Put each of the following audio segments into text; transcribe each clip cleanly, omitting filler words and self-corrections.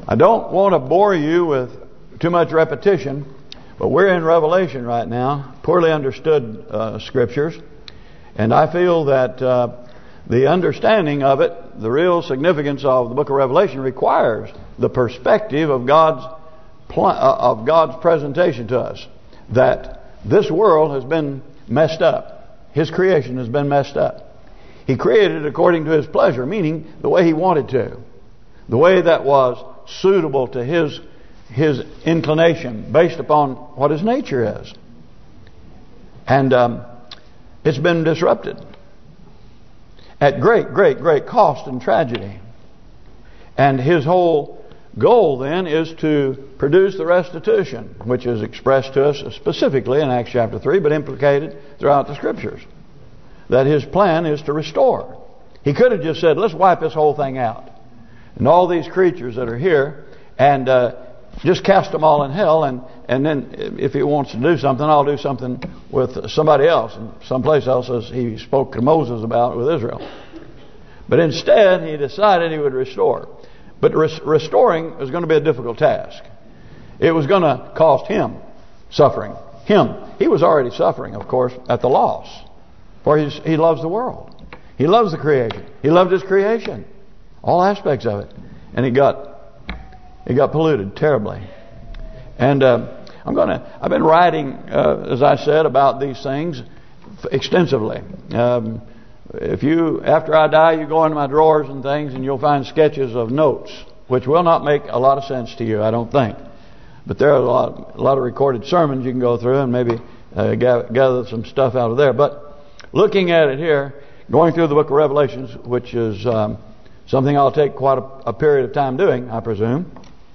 I don't want to bore you with too much repetition, but we're in Revelation right now, poorly understood scriptures, and I feel that the understanding of it, the real significance of the book of Revelation, requires the perspective of God's presentation to us, that this world has been messed up. His creation has been messed up. He created it according to His pleasure, meaning the way He wanted to, the way that was suitable to His inclination, based upon what His nature is. And it's been disrupted at great cost and tragedy. And His whole goal then is to produce the restitution, which is expressed to us specifically in Acts chapter 3, but implicated throughout the Scriptures. That His plan is to restore. He could have just said, let's wipe this whole thing out. And all these creatures that are here, and just cast them all in hell, and then if He wants to do something, I'll do something with somebody else, and someplace else, as He spoke to Moses about with Israel. But instead, He decided He would restore. But restoring was going to be a difficult task. It was going to cost Him suffering. He was already suffering, of course, at the loss. For He loves the world. He loves the creation. He loved His creation. All aspects of it. And it got polluted terribly. And I've been writing, as I said, about these things extensively. After I die, you go into my drawers and things, and you'll find sketches of notes, which will not make a lot of sense to you, I don't think. But there are a lot of recorded sermons you can go through and maybe gather some stuff out of there. But looking at it here, going through the book of Revelations, which is something I'll take quite a period of time doing, I presume.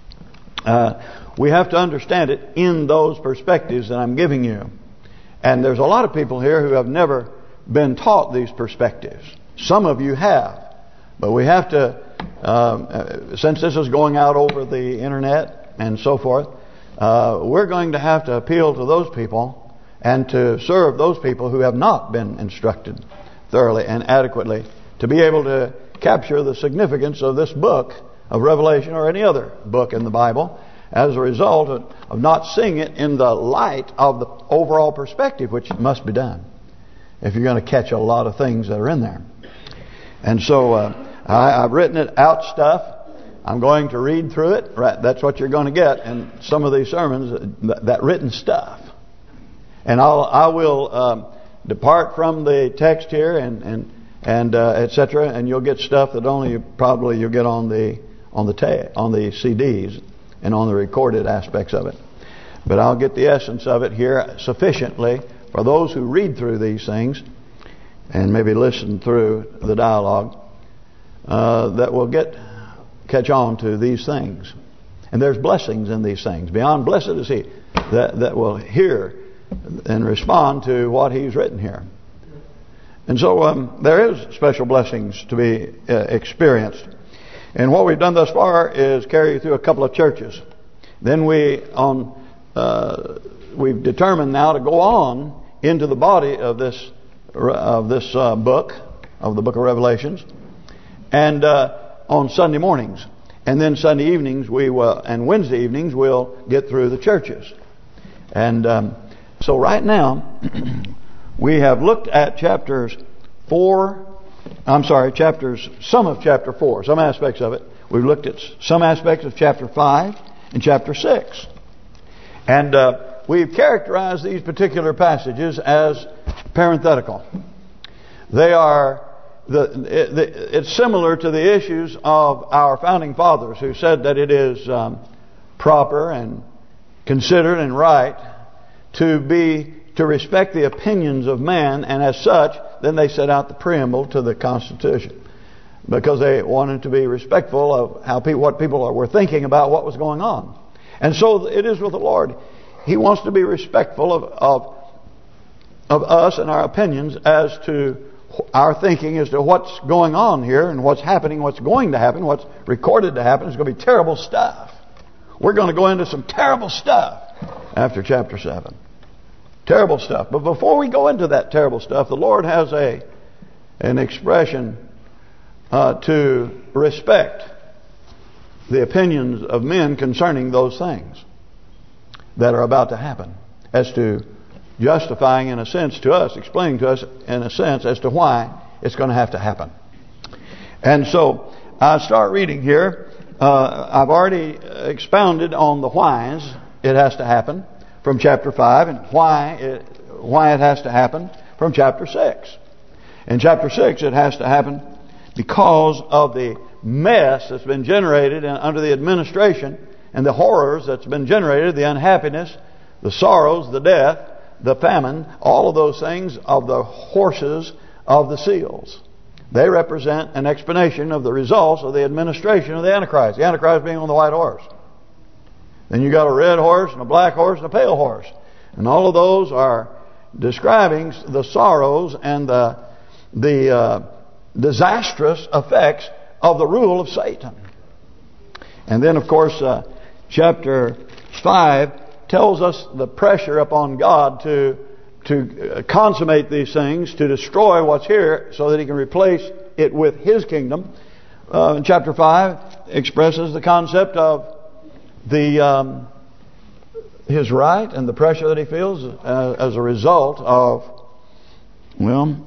We have to understand it in those perspectives that I'm giving you. And there's a lot of people here who have never been taught these perspectives. Some of you have. But we have to, since this is going out over the internet and so forth, we're going to have to appeal to those people and to serve those people who have not been instructed thoroughly and adequately to be able to capture the significance of this book of Revelation or any other book in the Bible as a result of not seeing it in the light of the overall perspective, which must be done if you're going to catch a lot of things that are in there. And so I've written it out stuff. I'm going to read through it. Right, that's what you're going to get in some of these sermons, that written stuff. And I will depart from the text here and etc. And you'll get stuff that only you'll get on the CDs and on the recorded aspects of it. But I'll get the essence of it here sufficiently for those who read through these things and maybe listen through the dialogue that will catch on to these things. And there's blessings in these things. Beyond blessed is he that will hear and respond to what he's written here. And so there is special blessings to be experienced. And what we've done thus far is carry you through a couple of churches. Then we've determined now to go on into the body of this book, of the book of Revelations, and on Sunday mornings. And then Sunday evenings and Wednesday evenings we'll get through the churches. And so right now we have looked at some of chapter 4, some aspects of it. We've looked at some aspects of chapter 5 and chapter 6. And we've characterized these particular passages as parenthetical. They are it's similar to the issues of our founding fathers, who said that it is proper and considered and right to respect the opinions of man, and as such, then they set out the preamble to the Constitution, because they wanted to be respectful of what people were thinking about what was going on. And so it is with the Lord. He wants to be respectful of us and our opinions as to our thinking as to what's going on here and what's happening, what's going to happen, what's recorded to happen. It's going to be terrible stuff. We're going to go into some terrible stuff after chapter 7. Terrible stuff. But before we go into that terrible stuff, the Lord has an expression to respect the opinions of men concerning those things that are about to happen, as to justifying in a sense to us, explaining to us in a sense as to why it's going to have to happen. And so I start reading here. I've already expounded on the whys it has to happen from chapter 5, and why it has to happen from chapter 6. In chapter 6 it has to happen because of the mess that's been generated under the administration and the horrors that's been generated, the unhappiness, the sorrows, the death, the famine, all of those things of the horses of the seals. They represent an explanation of the results of the administration of the Antichrist. The Antichrist being on the white horse. Then you got a red horse and a black horse and a pale horse. And all of those are describing the sorrows and the disastrous effects of the rule of Satan. And then, of course, chapter 5 tells us the pressure upon God to consummate these things, to destroy what's here so that He can replace it with His kingdom. Chapter 5 expresses the concept of His right and the pressure that He feels as a result of, well,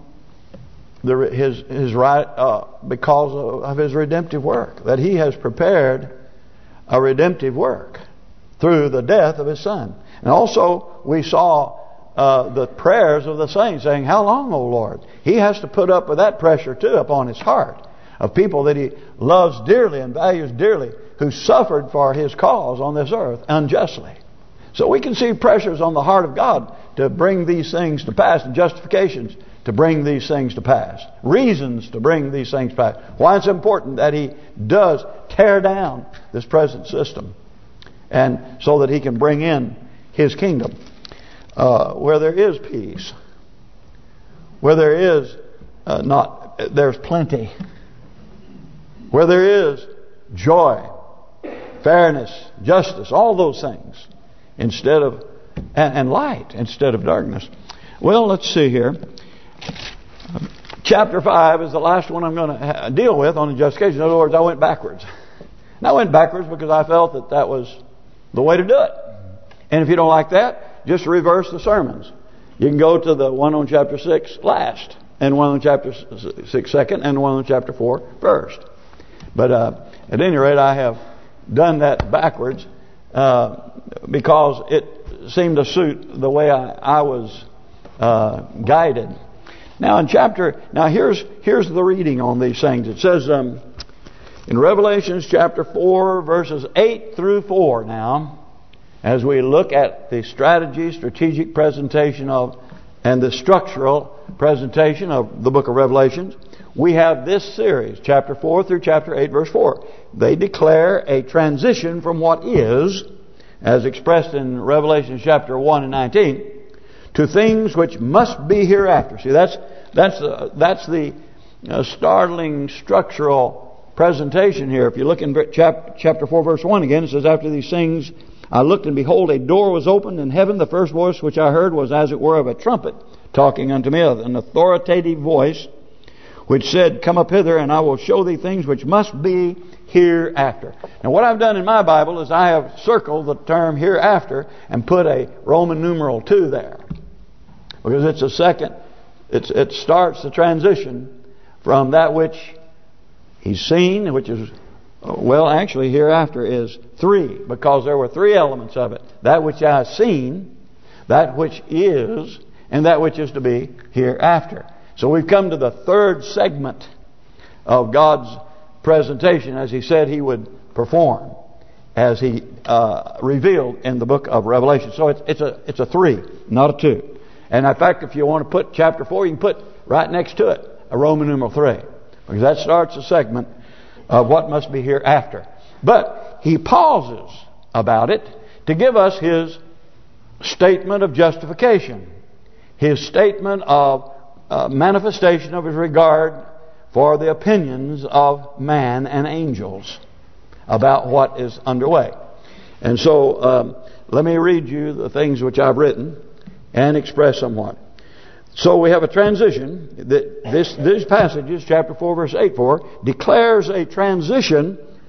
his right because of His redemptive work, that He has prepared a redemptive work through the death of His Son. And also we saw the prayers of the saints saying, "How long, O Lord?" He has to put up with that pressure too upon His heart of people that He loves dearly and values dearly, who suffered for His cause on this earth unjustly. So we can see pressures on the heart of God to bring these things to pass, and justifications to bring these things to pass, reasons to bring these things to pass. Why it's important that He does tear down this present system, and so that He can bring in His kingdom, where there is peace, where there is there's plenty, where there is joy, fairness, justice, all those things, instead of and light instead of darkness. Well, let's see here. Chapter 5 is the last one I'm going to deal with on the justification. In other words, I went backwards. And I went backwards because I felt that was the way to do it. And if you don't like that, just reverse the sermons. You can go to the one on chapter 6 last, and one on chapter 6 second, and one on chapter 4 first. But at any rate, I have done that backwards because it seemed to suit the way I was guided. Now here's the reading on these things. It says in Revelations chapter 4 verses 8 through 4 now, as we look at the strategic presentation of and the structural presentation of the book of Revelations, we have this series, chapter 4 through chapter 8 verse 4. They declare a transition from what is, as expressed in Revelation chapter 1 and 19, to things which must be hereafter. See, that's the startling structural presentation here. If you look in chapter 4 verse 1 again, it says, "After these things I looked, and behold, a door was opened in heaven. The first voice which I heard was as it were of a trumpet talking unto me, an authoritative voice, which said, Come up hither, and I will show thee things which must be hereafter." Now what I've done in my Bible is I have circled the term hereafter and put a Roman numeral 2 there, because it's a second. It starts the transition from that which He's seen, which is, well, actually hereafter is 3, because there were 3 elements of it: that which I have seen, that which is, and that which is to be hereafter. So we've come to the third segment of God's presentation, as He said He would perform, as He revealed in the book of Revelation. So it's a 3, not a 2. And in fact, if you want to put chapter 4, you can put right next to it a Roman numeral 3, because that starts the segment of what must be hereafter. But He pauses about it to give us His statement of justification, His statement of manifestation of His regard for the opinions of man and angels about what is underway. And so let me read you the things which I've written and express somewhat. So we have a transition. These passages, chapter 4 verse 8, declares a transition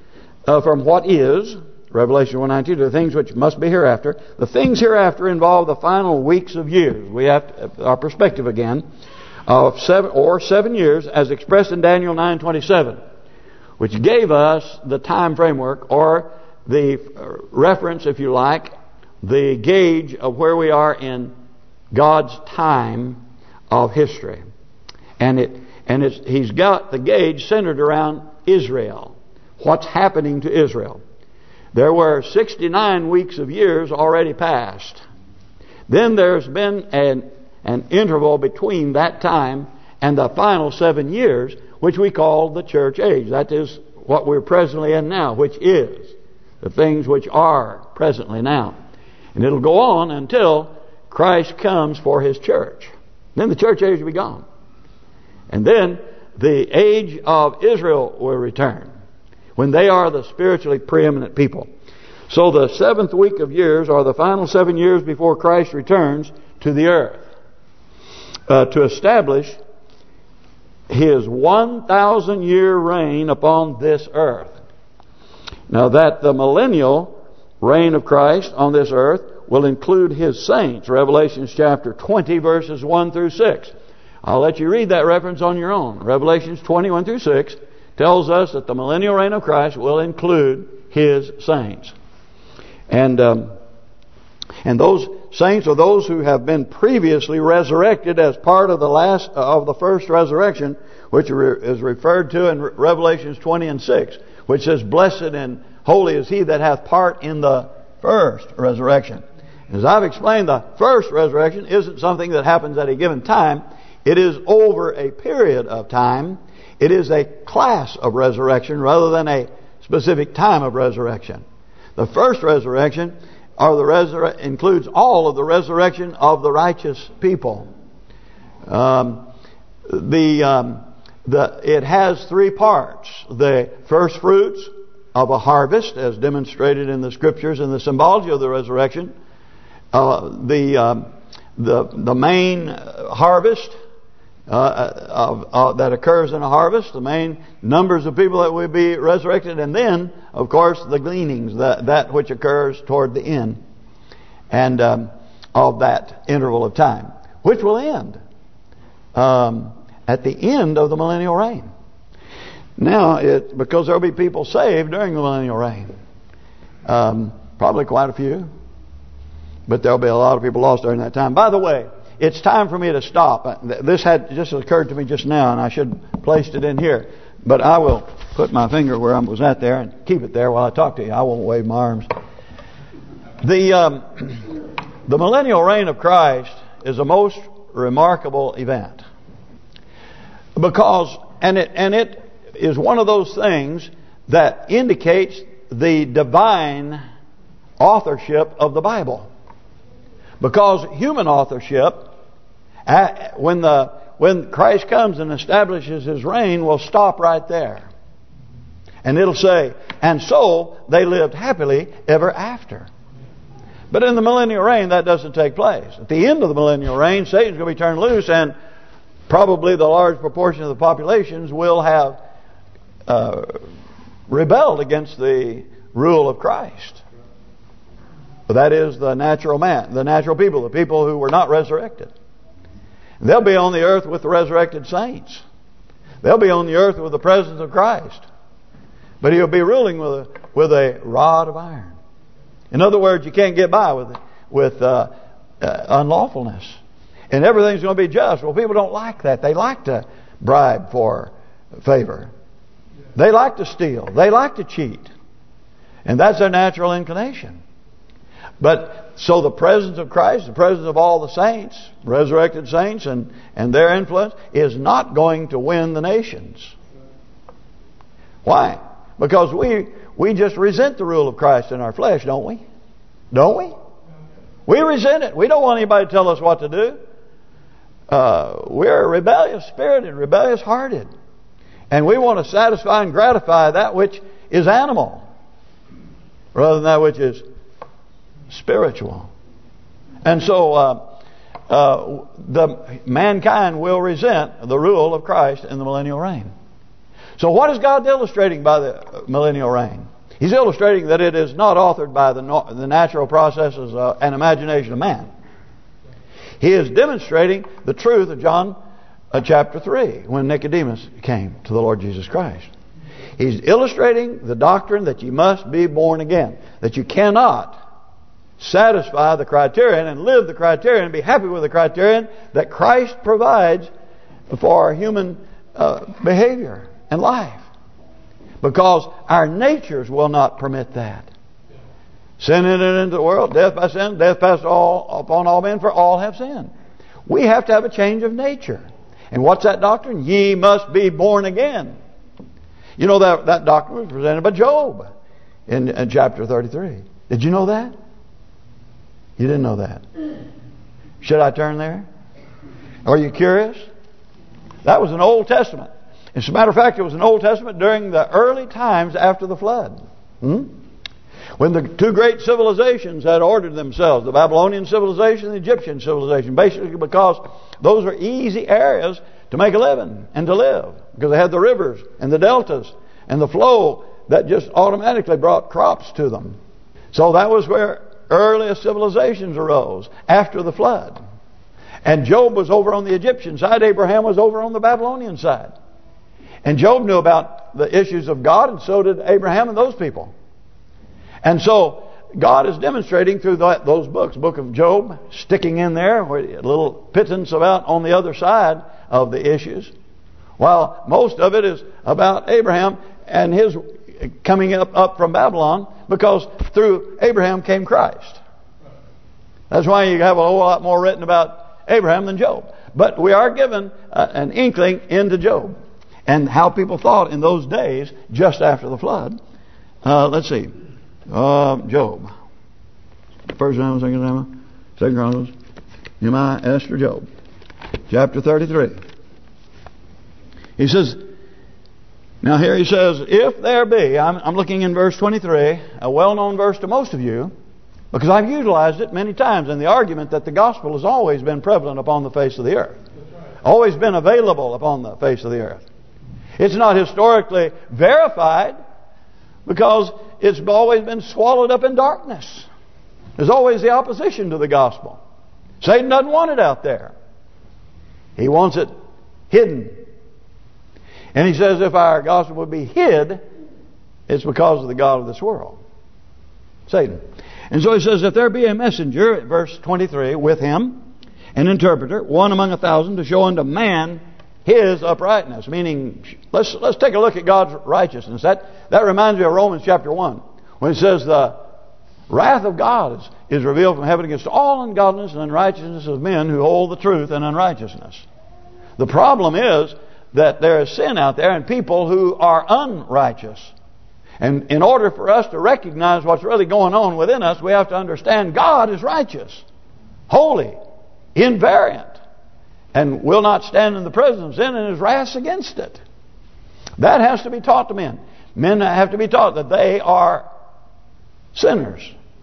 from what is, Revelation 1:19, to the things which must be hereafter. The things hereafter involve the final weeks of years. We have our perspective again of 7 years, as expressed in Daniel 9:27, which gave us the time framework, or the reference, if you like, the gauge of where we are in God's time of history. And he's got the gauge centered around Israel. What's happening to Israel? There were 69 weeks of years already passed. Then there's been an interval between that time and the final 7 years, which we call the church age. That is what we're presently in now, which is the things which are presently now. And it'll go on until Christ comes for His church. Then the church age will be gone. And then the age of Israel will return, when they are the spiritually preeminent people. So the 7th week of years are the final 7 years before Christ returns to the earth to establish His 1,000-year reign upon this earth. Now that the millennial reign of Christ on this earth will include His saints. Revelation chapter 20 verses 1 through 6. I'll let you read that reference on your own. Revelation 21 through 6 tells us that the millennial reign of Christ will include His saints. And those saints are those who have been previously resurrected as part of the first resurrection, which is referred to in Revelations 20 and 6, which says, "Blessed and holy is he that hath part in the first resurrection." As I've explained, the first resurrection isn't something that happens at a given time. It is over a period of time. It is a class of resurrection rather than a specific time of resurrection. The first resurrection includes all of the resurrection of the righteous people. It has 3 parts: the first fruits of a harvest, as demonstrated in the Scriptures and the symbology of the resurrection. The main harvest that occurs in a harvest, the main numbers of people that will be resurrected, and then, of course, the gleanings, that which occurs toward the end and of that interval of time, which will end at the end of the millennial reign. Now, because there will be people saved during the millennial reign, probably quite a few, but there will be a lot of people lost during that time. By the way, it's time for me to stop. This had just occurred to me just now, and I should have placed it in here. But I will put my finger where I was at there and keep it there while I talk to you. I won't wave my arms. The millennial reign of Christ is a most remarkable event, because it is one of those things that indicates the divine authorship of the Bible. Because human authorship, when Christ comes and establishes His reign, will stop right there. And it'll say, "And so they lived happily ever after." But in the millennial reign, that doesn't take place. At the end of the millennial reign, Satan's going to be turned loose, and probably the large proportion of the populations will have rebelled against the rule of Christ. But that is the natural man, the natural people, the people who were not resurrected. They'll be on the earth with the resurrected saints. They'll be on the earth with the presence of Christ. But He'll be ruling with a rod of iron. In other words, you can't get by with unlawfulness. And everything's going to be just. Well, people don't like that. They like to bribe for favor. They like to steal. They like to cheat. And that's their natural inclination. But so the presence of Christ, the presence of all the saints, resurrected saints, and their influence is not going to win the nations. Why? Because we just resent the rule of Christ in our flesh, don't we? Don't we? We resent it. We don't want anybody to tell us what to do. We're a rebellious spirited, rebellious hearted. And we want to satisfy and gratify that which is animal rather than that which is spiritual. And so the mankind will resent the rule of Christ in the millennial reign. So what is God illustrating by the millennial reign? He's illustrating that it is not authored by the natural processes and imagination of man. He is demonstrating the truth of John chapter 3 when Nicodemus came to the Lord Jesus Christ. He's illustrating the doctrine that you must be born again. That you cannot satisfy the criterion and live the criterion and be happy with the criterion that Christ provides for human behavior and life. Because our natures will not permit that. Sin entered into the world, death by sin, death passed upon all men, for all have sinned. We have to have a change of nature. And what's that doctrine? Ye must be born again. You know that doctrine was presented by Job in chapter 33. Did you know that? You didn't know that. Should I turn there? Are you curious? That was an Old Testament. As a matter of fact, it was an Old Testament during the early times after the flood. When the two great civilizations had ordered themselves, the Babylonian civilization and the Egyptian civilization, basically because those were easy areas to make a living and to live. Because they had the rivers and the deltas and the flow that just automatically brought crops to them. So that was where earliest civilizations arose after the flood. And Job was over on the Egyptian side. Abraham was over on the Babylonian side. And Job knew about the issues of God, and so did Abraham and those people. And so God is demonstrating through those books, Book of Job, sticking in there, where a little pittance about on the other side of the issues. While most of it is about Abraham and his coming up from Babylon, because through Abraham came Christ. That's why you have a whole lot more written about Abraham than Job. But we are given an inkling into Job and how people thought in those days just after the flood. Let's see. Job. First Samuel, Second Samuel, Second Chronicles, Nehemiah, Esther, Job. Chapter 33. He says, now here he says, if there be, I'm looking in verse 23, a well-known verse to most of you, because I've utilized it many times in the argument that the gospel has always been prevalent upon the face of the earth. Always been available upon the face of the earth. It's not historically verified because it's always been swallowed up in darkness. There's always the opposition to the gospel. Satan doesn't want it out there. He wants it hidden. And he says if our gospel would be hid, it's because of the god of this world, Satan. And so he says, if there be a messenger, verse 23, with him, an interpreter, one among 1,000, to show unto man his uprightness. Meaning, let's take a look at God's righteousness. That reminds me of Romans chapter 1, when it says the wrath of God is revealed from heaven against all ungodliness and unrighteousness of men who hold the truth in unrighteousness. The problem is that there is sin out there and people who are unrighteous. And in order for us to recognize what's really going on within us, we have to understand God is righteous, holy, invariant, and will not stand in the presence of sin and is wrath against it. That has to be taught to men. Men have to be taught that they are sinners.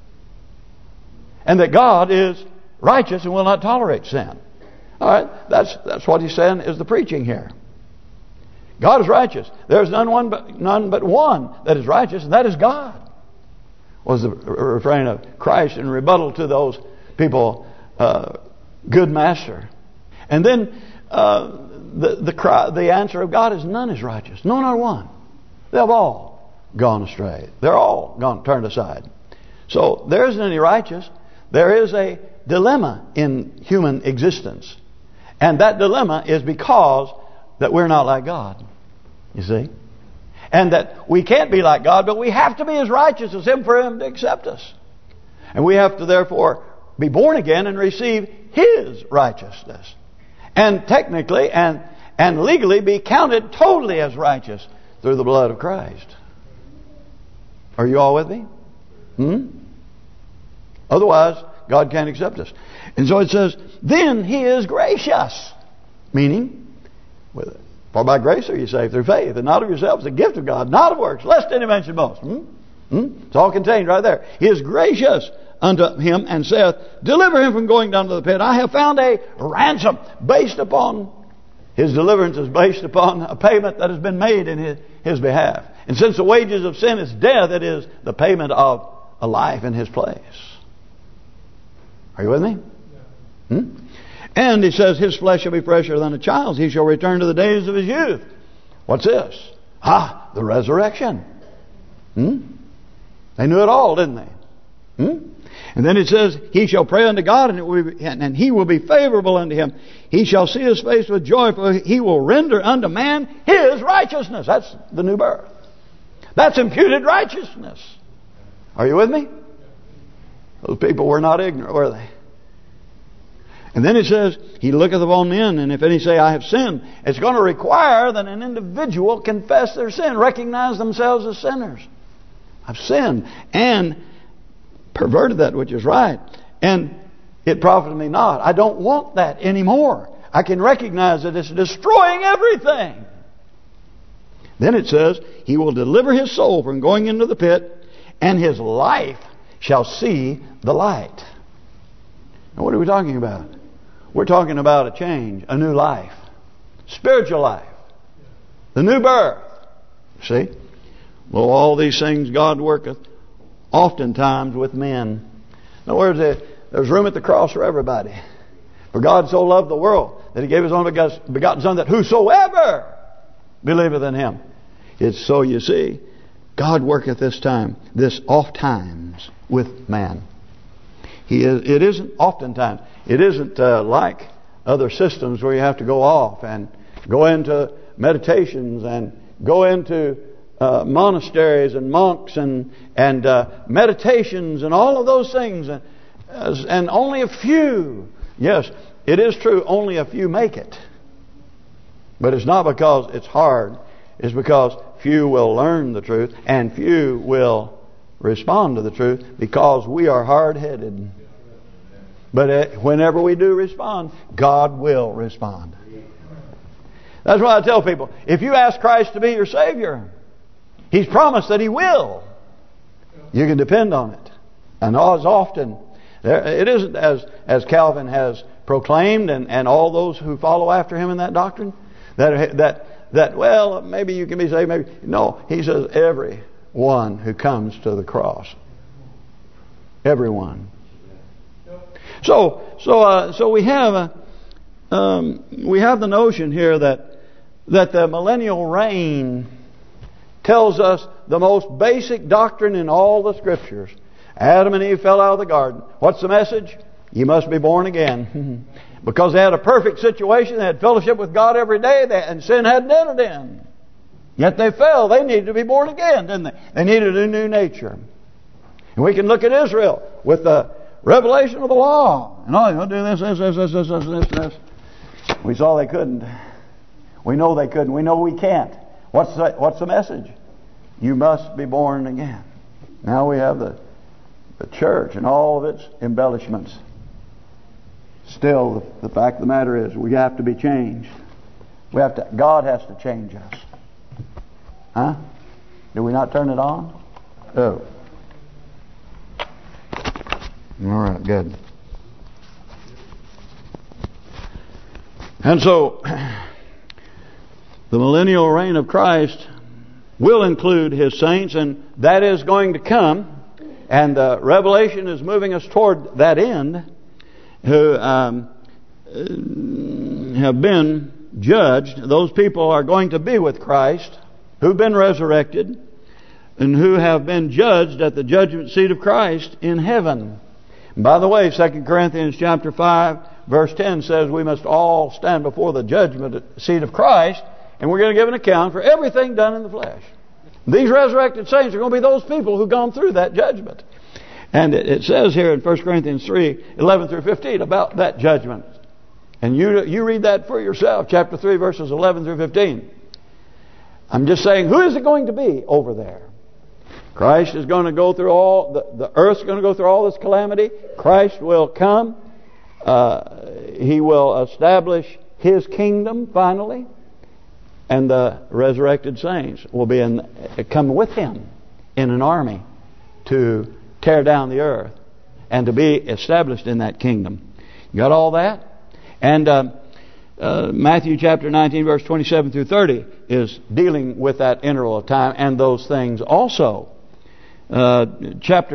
And that God is righteous and will not tolerate sin. All right, that's what he's saying is the preaching here. God is righteous. There is none but one that is righteous, and that is God. Was the refrain of Christ in rebuttal to those people, good master. And then the answer of God is none is righteous. No, not one. They have all gone astray. They're all turned aside. So there isn't any righteous. There is a dilemma in human existence. And that dilemma is because that we're not like God. You see? And that we can't be like God, but we have to be as righteous as Him for Him to accept us. And we have to therefore be born again and receive His righteousness. And technically and legally be counted totally as righteous through the blood of Christ. Are you all with me? Otherwise, God can't accept us. And so it says, then He is gracious. Meaning, for by grace are you saved through faith, and not of yourselves, the gift of God, not of works, lest any man should boast. It's all contained right there. He is gracious unto him, and saith, deliver him from going down to the pit. I have found a ransom based upon, his deliverance is based upon a payment that has been made in his behalf. And since the wages of sin is death, it is the payment of a life in His place. Are you with me? And He says, His flesh shall be fresher than a child's. He shall return to the days of His youth. What's this? The resurrection. They knew it all, didn't they? And then it says, He shall pray unto God, and He will be favorable unto him. He shall see His face with joy, for He will render unto man his righteousness. That's the new birth. That's imputed righteousness. Are you with me? Those people were not ignorant, were they? And then it says, He looketh upon men, and if any say, I have sinned, it's going to require that an individual confess their sin, recognize themselves as sinners. I've sinned and perverted that which is right, and it profited me not. I don't want that anymore. I can recognize that it's destroying everything. Then it says, He will deliver his soul from going into the pit, and his life shall see the light. Now what are we talking about? We're talking about a change, a new life, spiritual life, the new birth. See? Well, all these things God worketh oftentimes with men. In other words, there's room at the cross for everybody. For God so loved the world that He gave His only begotten Son, that whosoever believeth in Him. It's so, you see, God worketh this oft times with man. It isn't oftentimes. It isn't like other systems where you have to go off and go into meditations and go into monasteries and monks and meditations and all of those things, and only a few. Yes, it is true, only a few make it. But it's not because it's hard. It's because few will learn the truth and few will respond to the truth, because we are hard-headed. But whenever we do respond, God will respond. That's why I tell people, if you ask Christ to be your Savior, He's promised that He will. You can depend on it. And as often, it isn't as Calvin has proclaimed, and all those who follow after him in that doctrine, that well, maybe you can be saved, maybe no. He says everyone who comes to the cross, everyone. So we have the notion here that the millennial reign tells us the most basic doctrine in all the Scriptures. Adam and Eve fell out of the garden. What's the message? You must be born again. Because they had a perfect situation. They had fellowship with God every day. And sin hadn't entered in. Yet they fell. They needed to be born again, didn't they? They needed a new nature. And we can look at Israel with the revelation of the law. And all, do this. We saw they couldn't. We know they couldn't. We know we can't. What's the message? You must be born again. Now we have the church and all of its embellishments. Still, the fact of the matter is, we have to be changed. God has to change us. Huh? Do we not turn it on? Oh. All right, good. And so, the millennial reign of Christ will include His saints, and that is going to come. And Revelation is moving us toward that end, who have been judged. Those people are going to be with Christ, who've been resurrected, and who have been judged at the judgment seat of Christ in heaven. And by the way, 2 Corinthians chapter 5, verse 10 says we must all stand before the judgment seat of Christ, and we're going to give an account for everything done in the flesh. These resurrected saints are going to be those people who've gone through that judgment. And it says here in 1 Corinthians 3, 11 through 15 about that judgment. And you read that for yourself, chapter 3, verses 11 through 15. I'm just saying, who is it going to be over there? Christ is going to go through the earth's going to go through all this calamity. Christ will come. He will establish His kingdom finally. And the resurrected saints will be come with Him in an army to tear down the earth and to be established in that kingdom. You got all that? And Matthew chapter 19 verse 27 through 30 is dealing with that interval of time and those things also. Chapter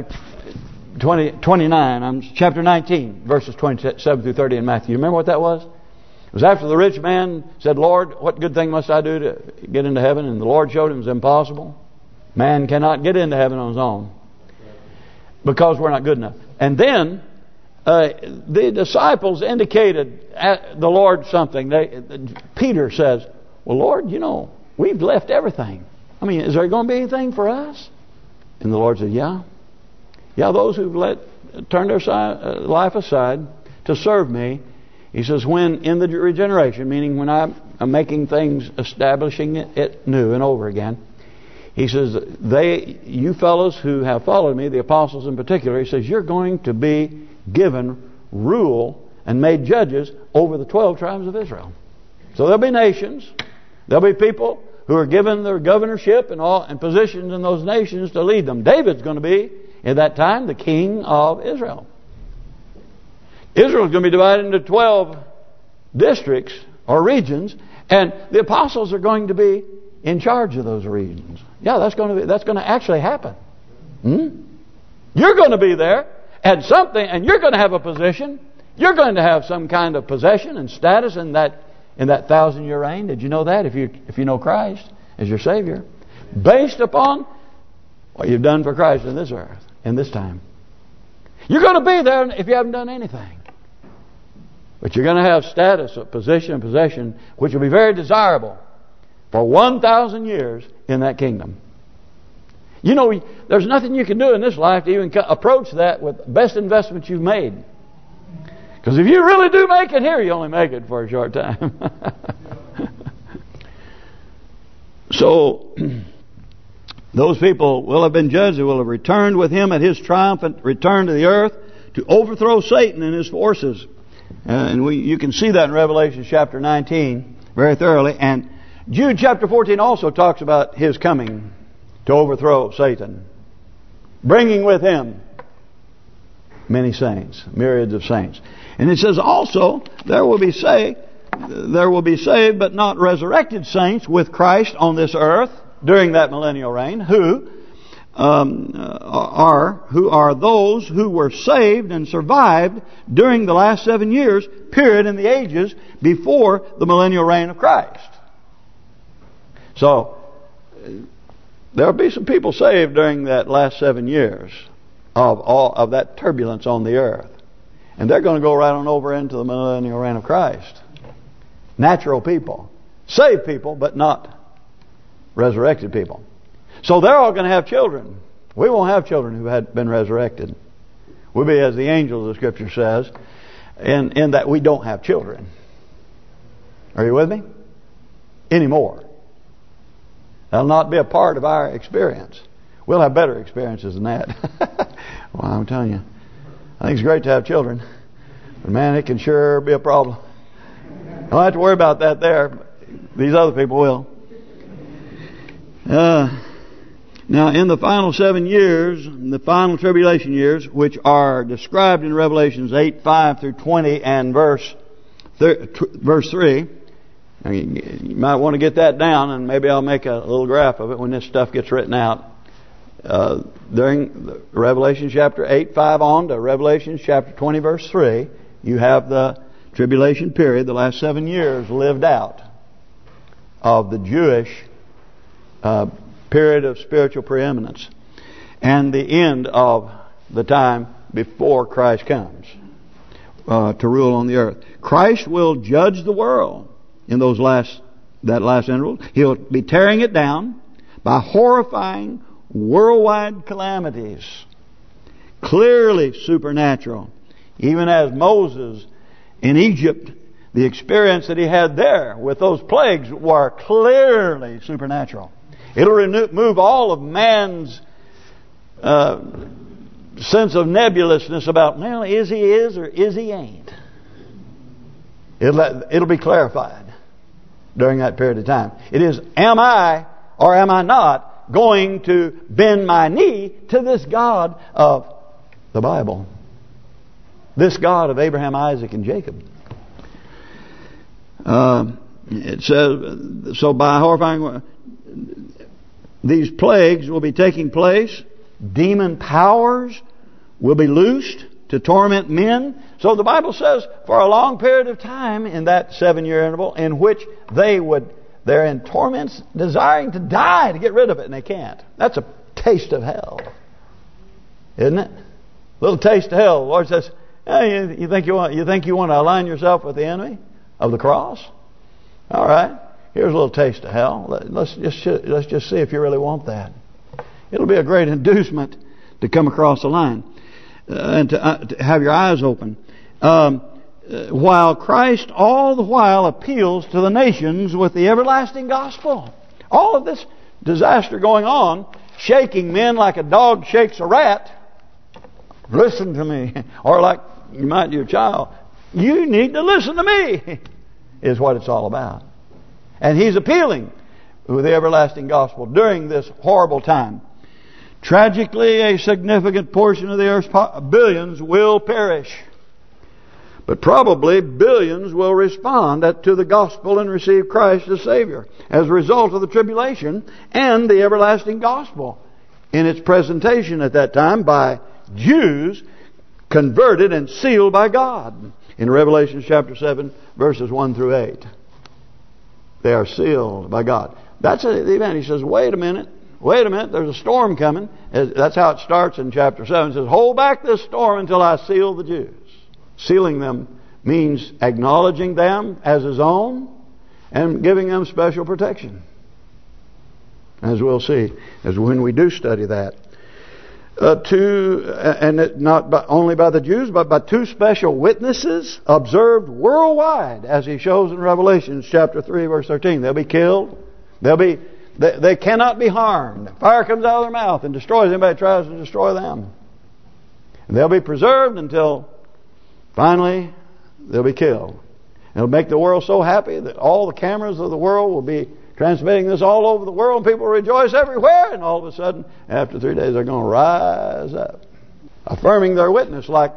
19 verses 27 through 30 in Matthew. You remember what that was? It was after the rich man said, Lord, what good thing must I do to get into heaven? And the Lord showed him it's impossible. Man cannot get into heaven on his own because we're not good enough. And then the disciples indicated at the Lord something. Peter says, well, Lord, you know, we've left everything. I mean, is there going to be anything for us? And the Lord said, yeah. Yeah, those who've turned their life aside to serve me. He says, when in the regeneration, meaning when I'm making things, establishing it new and over again. He says, you fellows who have followed me, the apostles in particular, he says, you're going to be given rule and made judges over the 12 tribes of Israel. So there'll be nations. There'll be people who are given their governorship and positions in those nations to lead them. David's going to be, at that time, the king of Israel. Israel's going to be divided into 12 districts or regions, and the apostles are going to be in charge of those regions. Yeah, that's going to actually happen. You're going to be there and you're going to have a position. You're going to have some kind of possession and status in that 1,000-year reign. Did you know that? If you know Christ as your Savior, based upon what you've done for Christ in this earth, in this time, you're going to be there if you haven't done anything. But you're going to have status, position, and possession, which will be very desirable for 1,000 years in that kingdom. You know, there's nothing you can do in this life to even approach that with the best investment you've made. Because if you really do make it here, you only make it for a short time. So, those people will have been judged. They will have returned with him at his triumphant return to the earth to overthrow Satan and his forces. And you can see that in Revelation chapter 19 very thoroughly. And Jude chapter 14 also talks about his coming to overthrow Satan, bringing with him many saints, myriads of saints. And it says also there will be saved but not resurrected saints with Christ on this earth during that millennial reign, who are those who were saved and survived during the last 7 years period in the ages before the millennial reign of Christ. So there'll be some people saved during that last 7 years of that turbulence on the earth, and they're going to go right on over into the millennial reign of Christ. Natural people, saved people, but not resurrected people. So they're all going to have children. We won't have children who had been resurrected. We'll be as the angels, the Scripture says, in that we don't have children. Are you with me? Anymore. That'll not be a part of our experience. We'll have better experiences than that. Well, I'm telling you, I think it's great to have children, but man, it can sure be a problem. I don't have to worry about that there. These other people will. Now, in the final 7 years, the final tribulation years, which are described in Revelations 8:5 through 20 and verse 3, you might want to get that down, and maybe I'll make a little graph of it when this stuff gets written out. During Revelation chapter 8:5 on to Revelation chapter 20 verse 3, you have the tribulation period, the last 7 years lived out of the Jewish period of spiritual preeminence, and the end of the time before Christ comes to rule on the earth. Christ will judge the world in that last interval. He'll be tearing it down by horrifying worldwide calamities, clearly supernatural. Even as Moses in Egypt, the experience that he had there with those plagues were clearly supernatural. It'll remove all of man's sense of nebulousness about, well, is he or is he ain't. It'll be clarified during that period of time. It is, am I or am I not going to bend my knee to this God of the Bible? This God of Abraham, Isaac, and Jacob. It says, so by horrifying, these plagues will be taking place. Demon powers will be loosed to torment men. So the Bible says for a long period of time in that 7-year interval in which they're in torments, desiring to die to get rid of it, and they can't. That's a taste of hell, isn't it? A little taste of hell. The Lord says, hey, you think you want to align yourself with the enemy of the cross? All right, here's a little taste of hell. Let's just see if you really want that. It'll be a great inducement to come across the line and to have your eyes open. While Christ all the while appeals to the nations with the everlasting gospel. All of this disaster going on, shaking men like a dog shakes a rat. Listen to me. Or like you might your child, you need to listen to me, is what it's all about. And He's appealing with the everlasting gospel during this horrible time. Tragically, a significant portion of the earth's billions will perish. But probably billions will respond to the gospel and receive Christ as Savior as a result of the tribulation and the everlasting gospel in its presentation at that time by Jews converted and sealed by God. In Revelation chapter 7, verses 1 through 8. They are sealed by God. That's the event. He says, wait a minute, there's a storm coming. That's how it starts in chapter 7. It says, hold back this storm until I seal the Jews. Sealing them means acknowledging them as His own and giving them special protection. As we'll see, as when we do study that. Only by the Jews, but by 2 special witnesses observed worldwide, as He shows in Revelation chapter 3, verse 13. They'll be killed. They cannot be harmed. Fire comes out of their mouth and destroys anybody who tries to destroy them. And they'll be preserved until finally they'll be killed. And it'll make the world so happy that all the cameras of the world will be transmitting this all over the world, and people rejoice everywhere, and all of a sudden, after 3 days, they're going to rise up, affirming their witness like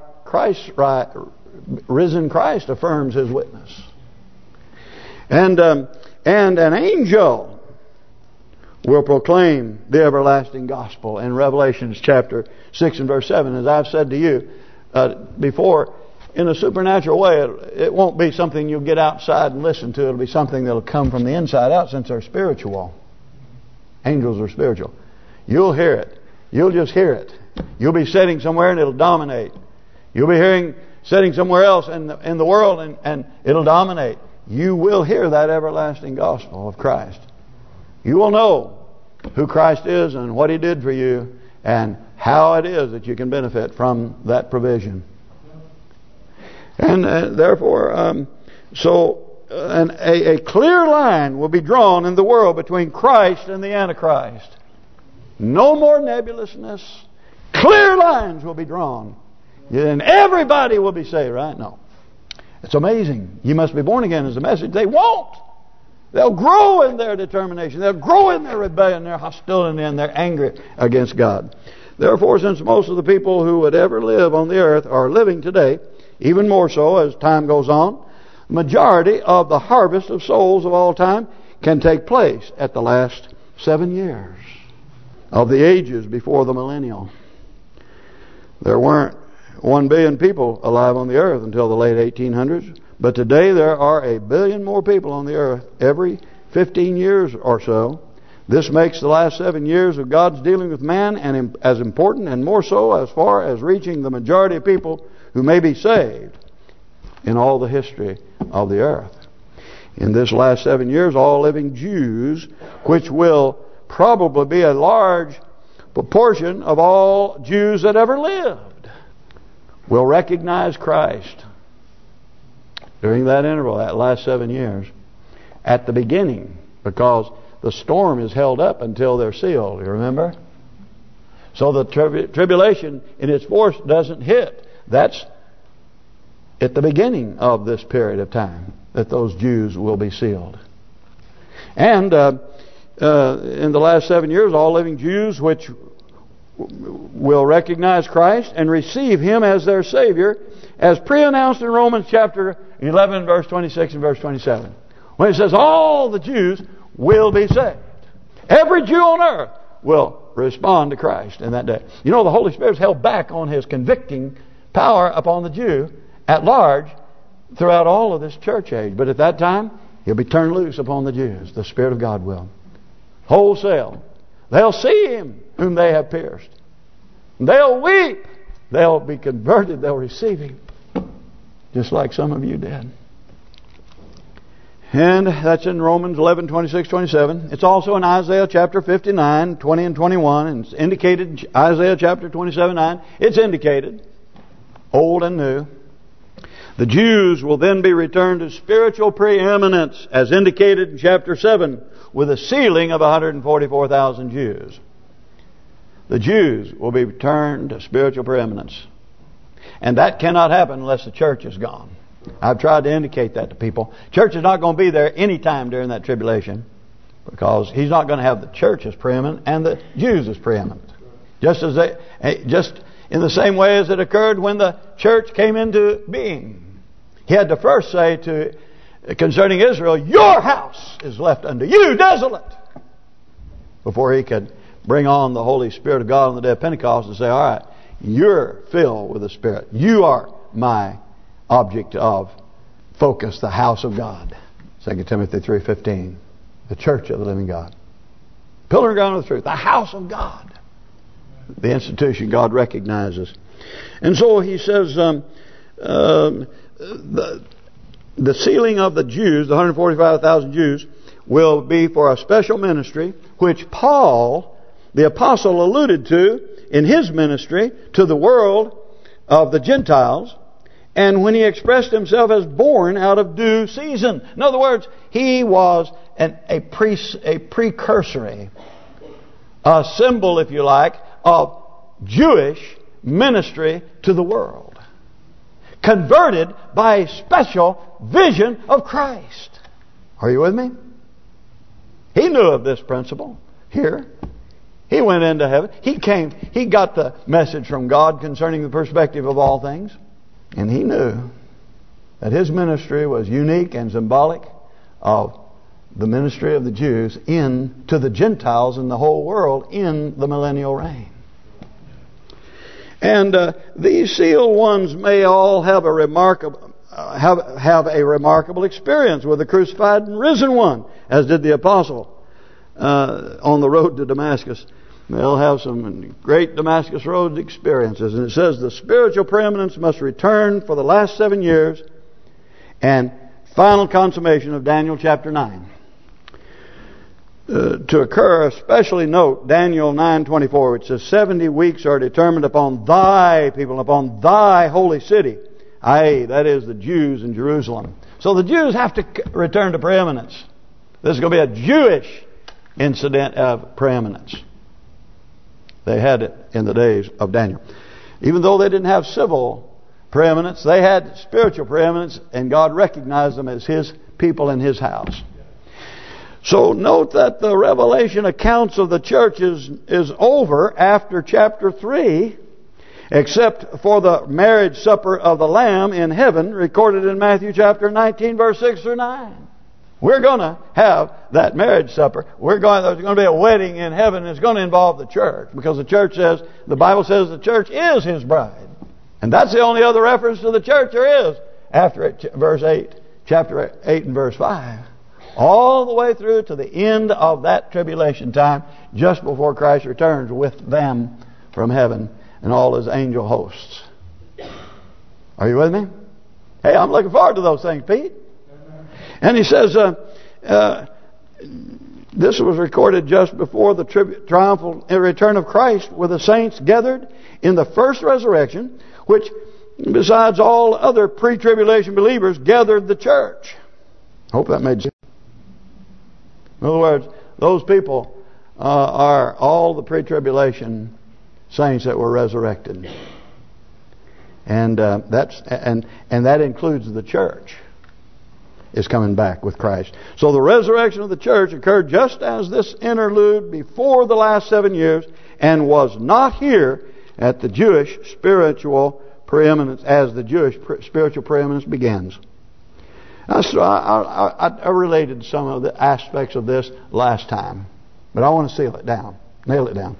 risen Christ affirms His witness. And an angel will proclaim the everlasting gospel in Revelation chapter 6 and verse 7. As I've said to you before, in a supernatural way, it won't be something you'll get outside and listen to. It'll be something that'll come from the inside out, since they're spiritual. Angels are spiritual. You'll hear it. You'll just hear it. You'll be sitting somewhere and it'll dominate. You'll be sitting somewhere else in the world and it'll dominate. You will hear that everlasting gospel of Christ. You will know who Christ is and what He did for you and how it is that you can benefit from that provision. And therefore, a clear line will be drawn in the world between Christ and the Antichrist. No more nebulousness. Clear lines will be drawn. And everybody will be saved, right? No. It's amazing. You must be born again is the message. They won't. They'll grow in their determination. They'll grow in their rebellion, their hostility, and their anger against God. Therefore, since most of the people who would ever live on the earth are living today, even more so as time goes on, the majority of the harvest of souls of all time can take place at the last 7 years of the ages before the millennial. There weren't 1 billion people alive on the earth until the late 1800s, but today there are 1 billion more people on the earth every 15 years or so. This makes the last 7 years of God's dealing with man and as important, and more so as far as reaching the majority of people who may be saved in all the history of the earth. In this last 7 years, all living Jews, which will probably be a large proportion of all Jews that ever lived, will recognize Christ during that interval, that last 7 years, at the beginning, because the storm is held up until they're sealed, you remember? So the tribulation in its force doesn't hit. That's at the beginning of this period of time that those Jews will be sealed. And in the last 7 years, all living Jews which will recognize Christ and receive Him as their Savior, as pre-announced in Romans chapter 11, verse 26 and verse 27. When it says all the Jews will be saved. Every Jew on earth will respond to Christ in that day. You know, the Holy Spirit is held back on His convicting power upon the Jew at large throughout all of this church age. But at that time, He'll be turned loose upon the Jews. The Spirit of God will. Wholesale. They'll see Him whom they have pierced. They'll weep. They'll be converted. They'll receive Him. Just like some of you did. And that's in Romans 11, 26, 27. It's also in Isaiah chapter 59, 20 and 21. And it's indicated in Isaiah chapter 27, 9. It's indicated. Old and new. The Jews will then be returned to spiritual preeminence, as indicated in chapter 7, with a sealing of 144,000 Jews. The Jews will be returned to spiritual preeminence. And that cannot happen unless the church is gone. I've tried to indicate that to people. Church is not going to be there any time during that tribulation, because He's not going to have the church as preeminent and the Jews as preeminent. Just in the same way as it occurred when the church came into being. He had to first say concerning Israel, your house is left unto you desolate, before He could bring on the Holy Spirit of God on the day of Pentecost and say, all right, you're filled with the Spirit. You are my object of focus, the house of God. 2 Timothy 3:15. The church of the living God. Pillar and ground of the truth. The house of God. The institution God recognizes. And so he says, the sealing of the Jews, the 145,000 Jews, will be for a special ministry, which Paul, the apostle, alluded to in his ministry to the world of the Gentiles, and when he expressed himself as born out of due season. In other words, he was a precursory, a symbol, if you like, of Jewish ministry to the world. Converted by a special vision of Christ. Are you with me? He knew of this principle here. He went into heaven. He got the message from God concerning the perspective of all things. And he knew that his ministry was unique and symbolic of the ministry of the Jews to the Gentiles in the whole world in the millennial reign. And these sealed ones may all have a remarkable experience with the crucified and risen one, as did the apostle on the road to Damascus. They'll have some great Damascus Road experiences. And it says the spiritual preeminence must return for the last 7 years and final consummation of Daniel chapter 9. To occur, especially note Daniel 9:24, which says 70 weeks are determined upon thy people, upon thy holy city. i.e., that is the Jews in Jerusalem. So the Jews have to return to preeminence. This is going to be a Jewish incident of preeminence. They had it in the days of Daniel. Even though they didn't have civil preeminence, they had spiritual preeminence, and God recognized them as His people in His house. So note that the Revelation accounts of the church is over after chapter 3, except for the marriage supper of the Lamb in heaven, recorded in Matthew chapter 19, verse 6 through 9. We're going to have that marriage supper. There's going to be a wedding in heaven. It's going to involve the church, because the Bible says the church is His bride. And that's the only other reference to the church there is after chapter 8 and verse 5. All the way through to the end of that tribulation time, just before Christ returns with them from heaven and all His angel hosts. Are you with me? Hey, I'm looking forward to those things, Pete. And he says, this was recorded just before the triumphal return of Christ, with the saints gathered in the first resurrection, which, besides all other pre-tribulation believers, gathered the church. Hope that made sense. In other words, those people are all the pre-tribulation saints that were resurrected, and that includes the church is coming back with Christ. So the resurrection of the church occurred just as this interlude before the last 7 years, and was not here at the Jewish spiritual preeminence, as the Jewish spiritual preeminence begins. I related some of the aspects of this last time, but I want to nail it down.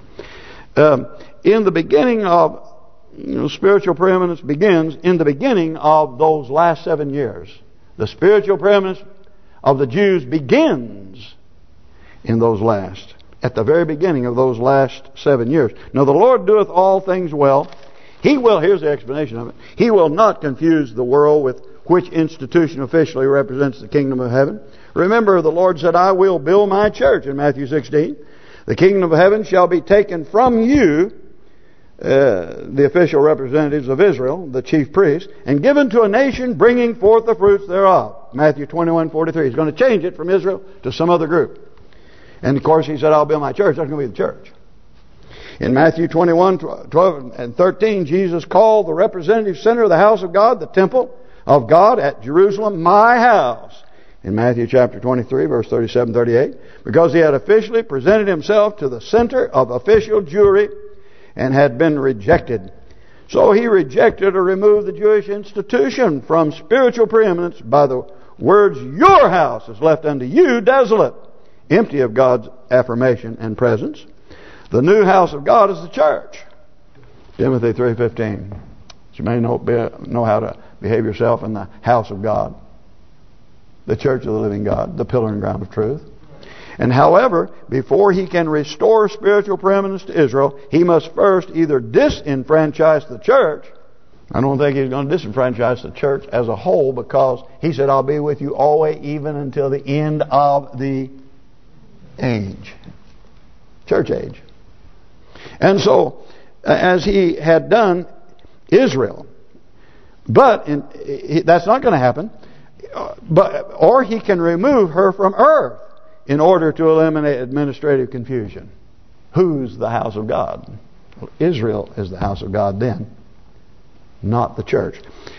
In the beginning of spiritual preeminence begins in the beginning of those last 7 years. The spiritual preeminence of the Jews begins in at the very beginning of those last 7 years. Now the Lord doeth all things well. He will, here's the explanation of it, He will not confuse the world with which institution officially represents the kingdom of heaven. Remember, the Lord said, I will build my church in Matthew 16. The kingdom of heaven shall be taken from you, the official representatives of Israel, the chief priests, and given to a nation bringing forth the fruits thereof. Matthew 21:43. He's going to change it from Israel to some other group. And of course He said, I'll build my church. That's going to be the church. In Matthew 21:12 and 13, Jesus called the representative center of the house of God, the temple of God at Jerusalem, my house. In Matthew chapter 23, verse 37-38, because He had officially presented Himself to the center of official Jewry and had been rejected. So He rejected or removed the Jewish institution from spiritual preeminence by the words, your house is left unto you desolate, empty of God's affirmation and presence. The new house of God is the church. Timothy 3:15. You may know how to behave yourself in the house of God, the church of the living God, the pillar and ground of truth. And however, before He can restore spiritual preeminence to Israel, He must first either disenfranchise the church. I don't think He's going to disenfranchise the church as a whole, because He said, I'll be with you always, even until the end of the age. Church age. And so, as He had done Israel, but that's not going to happen. Or He can remove her from earth in order to eliminate administrative confusion. Who's the house of God? Well, Israel is the house of God then, not the church.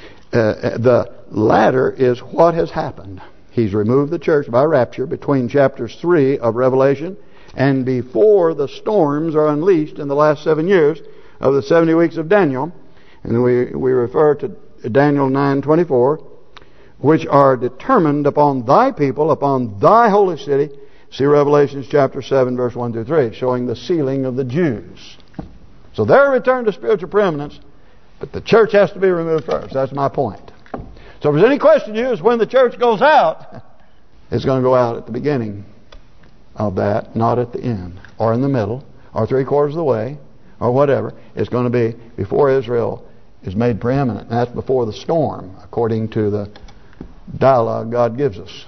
The latter is what has happened. He's removed the church by rapture between chapters 3 of Revelation and before the storms are unleashed in the last 7 years of the 70 weeks of Daniel. And we refer to Daniel 9:24, which are determined upon thy people, upon thy holy city. See Revelations chapter 7, verse 1-3, showing the sealing of the Jews. So they're returned to spiritual preeminence, but the church has to be removed first. That's my point. So if there's any question to you, is when the church goes out, it's going to go out at the beginning of that, not at the end, or in the middle, or 3/4 of the way, or whatever. It's going to be before Israel is made preeminent. And that's before the storm, according to the dialogue God gives us.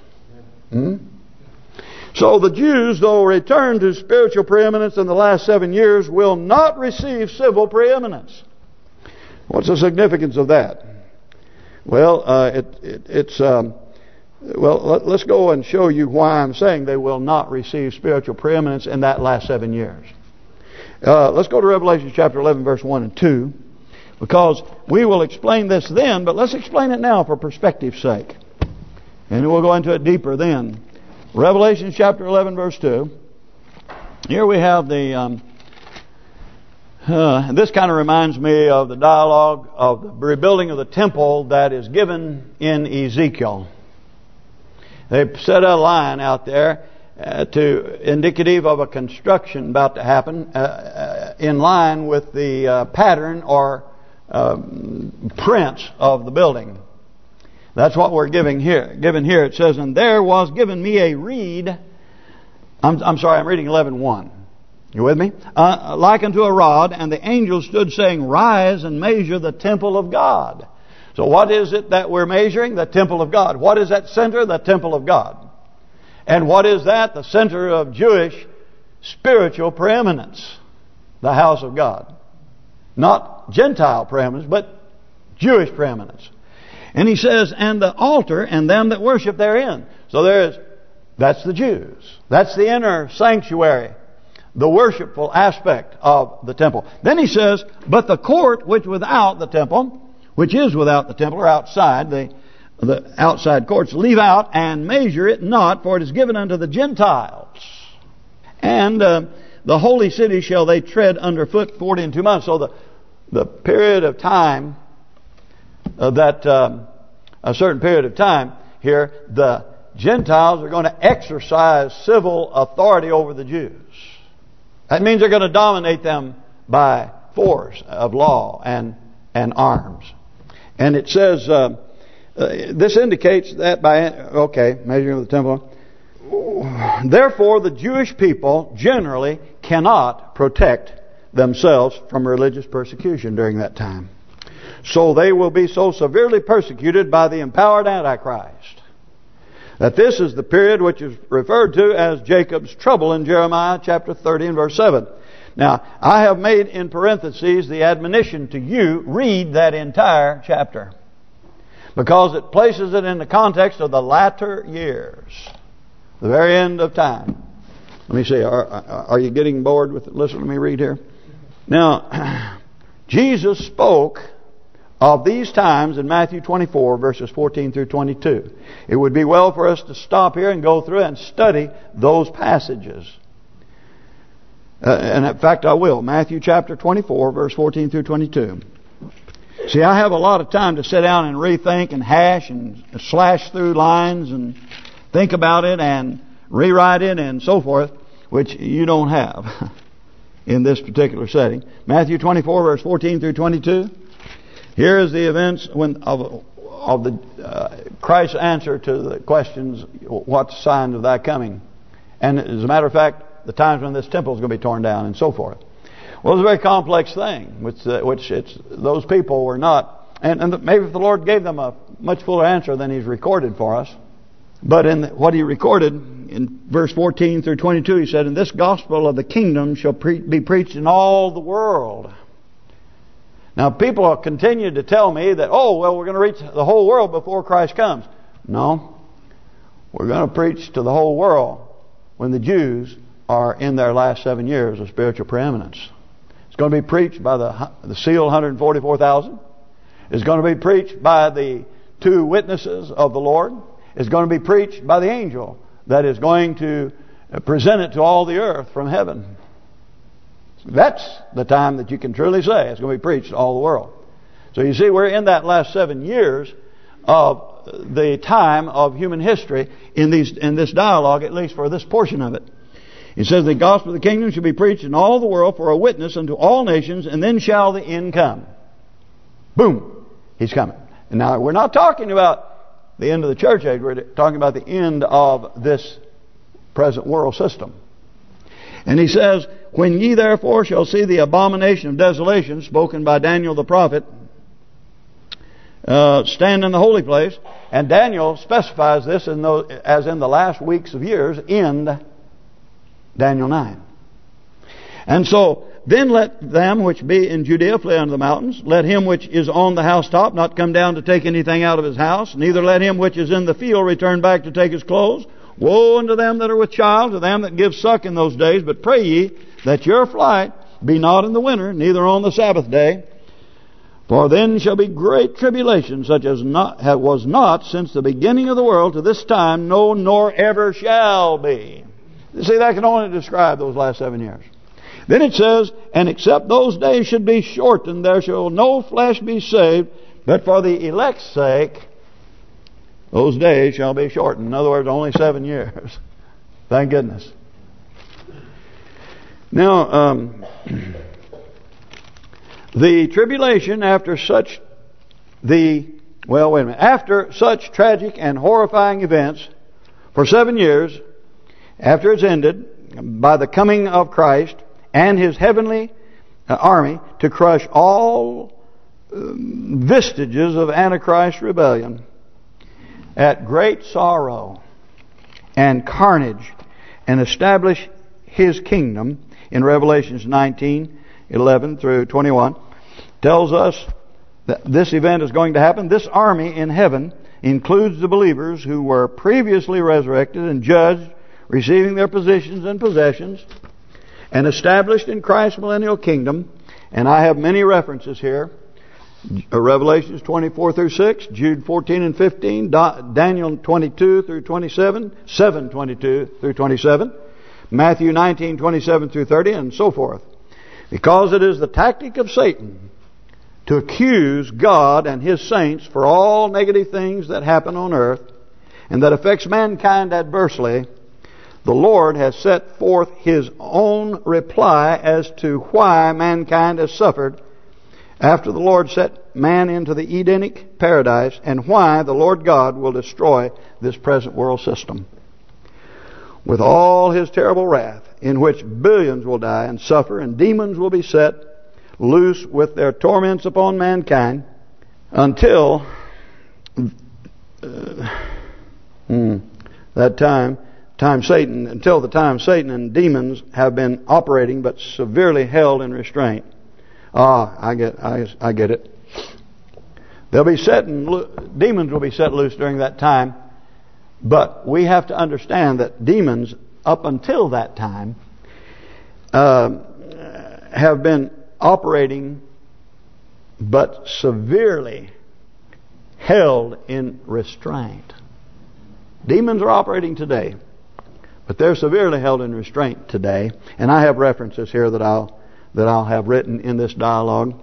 So the Jews, though returned to spiritual preeminence in the last 7 years, will not receive civil preeminence. What's the significance of that? Well, let's go and show you why I'm saying they will not receive spiritual preeminence in that last 7 years. Let's go to Revelation chapter 11, verse 1 and 2. Because we will explain this then, but let's explain it now for perspective's sake. And we'll go into it deeper then. Revelation chapter 11, verse 2. Here we have the... this kind of reminds me of the dialogue of the rebuilding of the temple that is given in Ezekiel. They set a line out there indicative of a construction about to happen in line with the pattern or prints of the building. That's what we're given here. It says, and there was given me a reed. I'm sorry, I'm reading 11:1. You with me? Like unto a rod, and the angel stood saying, rise and measure the temple of God. So what is it that we're measuring? The temple of God. What is that center? The temple of God. And what is that? The center of Jewish spiritual preeminence. The house of God. Not Gentile preeminence, but Jewish preeminence. And he says, and the altar and them that worship therein. So that's the Jews. That's the inner sanctuary. The worshipful aspect of the temple. Then he says, but the court which without the temple, which is without the temple or outside, the outside courts, leave out and measure it not, for it is given unto the Gentiles. And the holy city shall they tread underfoot 40 and 2 months. So the period of time a certain period of time here, the Gentiles are going to exercise civil authority over the Jews. That means they're going to dominate them by force of law and arms. And it says, this indicates that measuring of the temple. Therefore, the Jewish people generally cannot protect themselves from religious persecution during that time. So they will be so severely persecuted by the empowered Antichrist that this is the period which is referred to as Jacob's trouble in Jeremiah chapter 30 and verse 7. Now, I have made in parentheses the admonition to you, read that entire chapter, because it places it in the context of the latter years, the very end of time. Let me see, are you getting bored with it? Listen to me read here. Now, Jesus spoke of these times in Matthew 24, verses 14 through 22. It would be well for us to stop here and go through and study those passages. And in fact, I will. Matthew chapter 24, verse 14 through 22. See, I have a lot of time to sit down and rethink and hash and slash through lines and think about it and rewrite it and so forth, which you don't have in this particular setting. Matthew 24, verse 14 through 22. Here is the events of the Christ's answer to the questions, what's the sign of thy coming? And as a matter of fact, the times when this temple is going to be torn down and so forth. Well, it's a very complex thing, which those people were not. And maybe if the Lord gave them a much fuller answer than He's recorded for us. But in what He recorded in verse 14 through 22, He said, "And this gospel of the kingdom shall be preached in all the world." Now, people continue to tell me that, we're going to reach the whole world before Christ comes. No. We're going to preach to the whole world when the Jews are in their last 7 years of spiritual preeminence. It's going to be preached by the sealed 144,000. It's going to be preached by the 2 witnesses of the Lord. It's going to be preached by the angel that is going to present it to all the earth from heaven. That's the time that you can truly say it's going to be preached to all the world. So you see, we're in that last 7 years of the time of human history in this dialogue, at least for this portion of it. It says, "The gospel of the kingdom shall be preached in all the world for a witness unto all nations, and then shall the end come." Boom! He's coming. And now we're not talking about the end of the church age. We're talking about the end of this present world system. And he says, "When ye therefore shall see the abomination of desolation," spoken by Daniel the prophet, "stand in the holy place." And Daniel specifies this as in the last weeks of years in Daniel 9. "And so, then let them which be in Judea flee unto the mountains. Let him which is on the housetop not come down to take anything out of his house. Neither let him which is in the field return back to take his clothes. Woe unto them that are with child, to them that give suck in those days. But pray ye that your flight be not in the winter, neither on the Sabbath day. For then shall be great tribulation, such as was not since the beginning of the world to this time, no, nor ever shall be." You see, that can only describe those last 7 years. Then it says, "And except those days should be shortened, there shall no flesh be saved, but for the elect's sake, those days shall be shortened." In other words, only 7 years. Thank goodness. Now, the tribulation after such tragic and horrifying events for 7 years, after it's ended, by the coming of Christ and His heavenly army to crush all vestiges of Antichrist rebellion, at great sorrow and carnage, and establish His kingdom, in Revelations 19:11 through 21, tells us that this event is going to happen. This army in heaven includes the believers who were previously resurrected and judged, receiving their positions and possessions, and established in Christ's millennial kingdom. And I have many references here. Revelations 24 through 6, Jude 14 and 15, Daniel 22 through 27, 7:22 through 27, Matthew 19:27 through 30, and so forth. Because it is the tactic of Satan to accuse God and His saints for all negative things that happen on earth and that affects mankind adversely, the Lord has set forth His own reply as to why mankind has suffered after the Lord set man into the Edenic paradise, and why the Lord God will destroy this present world system with all His terrible wrath, in which billions will die and suffer, and demons will be set loose with their torments upon mankind until that time Satan and demons have been operating but severely held in restraint. I get it. Demons will be set loose during that time, but we have to understand that demons up until that time have been operating but severely held in restraint. Demons are operating today, but they're severely held in restraint today. And I have references here that I'll have written in this dialogue.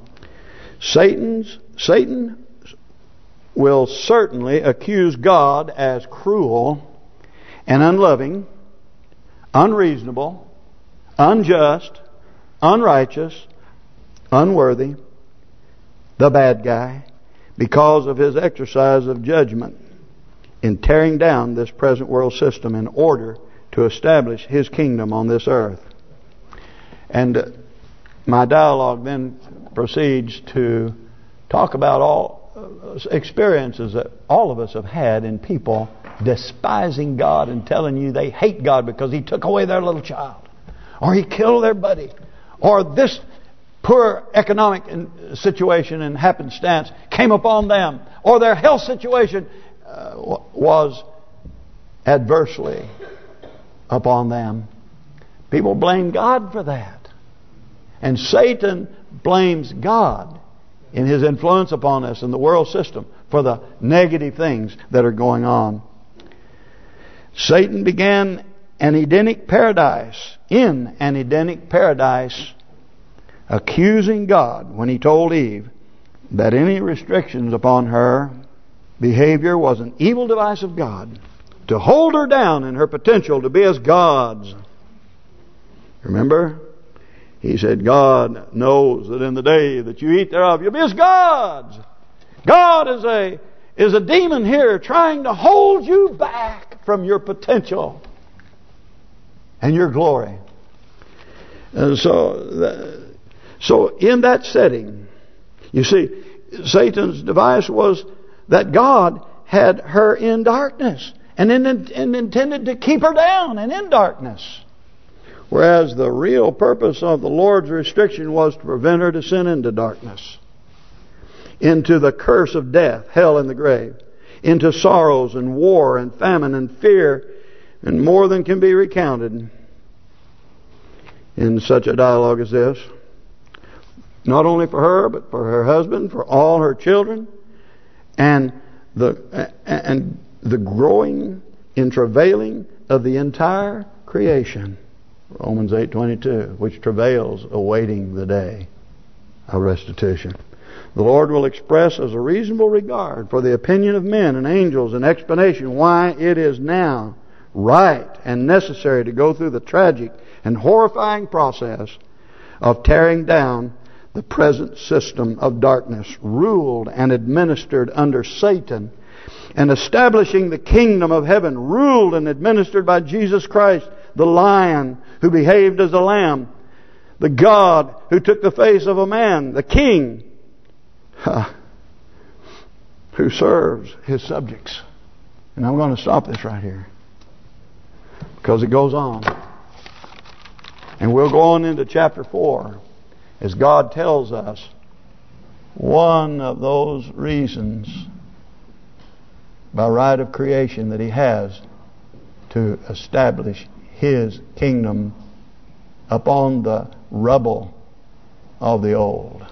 Satan will certainly accuse God as cruel and unloving, unreasonable, unjust, unrighteous, unworthy, the bad guy, because of his exercise of judgment in tearing down this present world system in order to establish His kingdom on this earth. And my dialogue then proceeds to talk about all experiences that all of us have had in people despising God and telling you they hate God because He took away their little child, or He killed their buddy, or this poor economic situation and happenstance came upon them, or their health situation was adversely upon them. People blame God for that. And Satan blames God in his influence upon us in the world system for the negative things that are going on. Satan began in an Edenic paradise, accusing God when he told Eve that any restrictions upon her behavior was an evil device of God to hold her down in her potential to be as gods. Remember? He said, God knows that in the day that you eat thereof, you'll be as gods. God is a demon here trying to hold you back from your potential and your glory. And so in that setting, you see, Satan's device was that God had her in darkness and intended to keep her down and in darkness. Whereas the real purpose of the Lord's restriction was to prevent her to sin into darkness, into the curse of death, hell and the grave, into sorrows and war and famine and fear, and more than can be recounted in such a dialogue as this. Not only for her, but for her husband, for all her children, and the growing and travailing of the entire creation. Romans 8:22, which travails awaiting the day of restitution. The Lord will express as a reasonable regard for the opinion of men and angels an explanation why it is now right and necessary to go through the tragic and horrifying process of tearing down the present system of darkness ruled and administered under Satan, and establishing the kingdom of heaven ruled and administered by Jesus Christ, the Lion who behaved as a lamb, the God who took the face of a man, the King who serves His subjects. And I'm going to stop this right here because it goes on. And we'll go on into chapter 4 as God tells us one of those reasons by right of creation that He has to establish His kingdom upon the rubble of the old.